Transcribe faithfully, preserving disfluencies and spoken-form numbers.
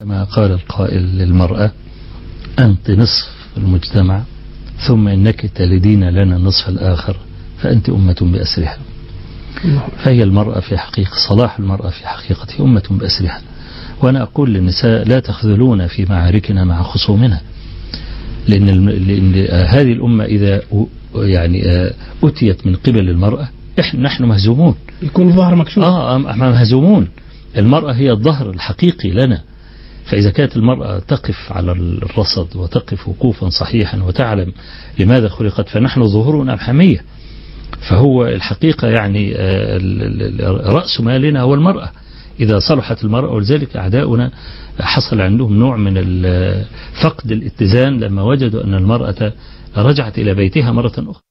كما قال القائل للمرأة: أنت نصف المجتمع، ثم إنك تلدين لنا النصف الآخر، فأنت أمة بأسرها. فهي المرأة في حقيقة، صلاح المرأة في حقيقة أمة بأسرها. وأنا أقول للنساء: لا تخذلونا في معاركنا مع خصومنا، لأن, لأن هذه الأمة إذا يعني أتيت من قبل المرأة إحنا نحن مهزومون، يكون الظهر مكشوف. آه مهزومون. المرأة هي الظهر الحقيقي لنا، فإذا كانت المرأة تقف على الرصد وتقف وقوفا صحيحا وتعلم لماذا خلقت، فنحن ظهورنا الحمية. فهو الحقيقة يعني رأس مالنا هو المرأة. إذا صلحت المرأة، ولذلك أعداؤنا حصل عندهم نوع من فقد الاتزان لما وجدوا أن المرأة رجعت إلى بيتها مرة أخرى.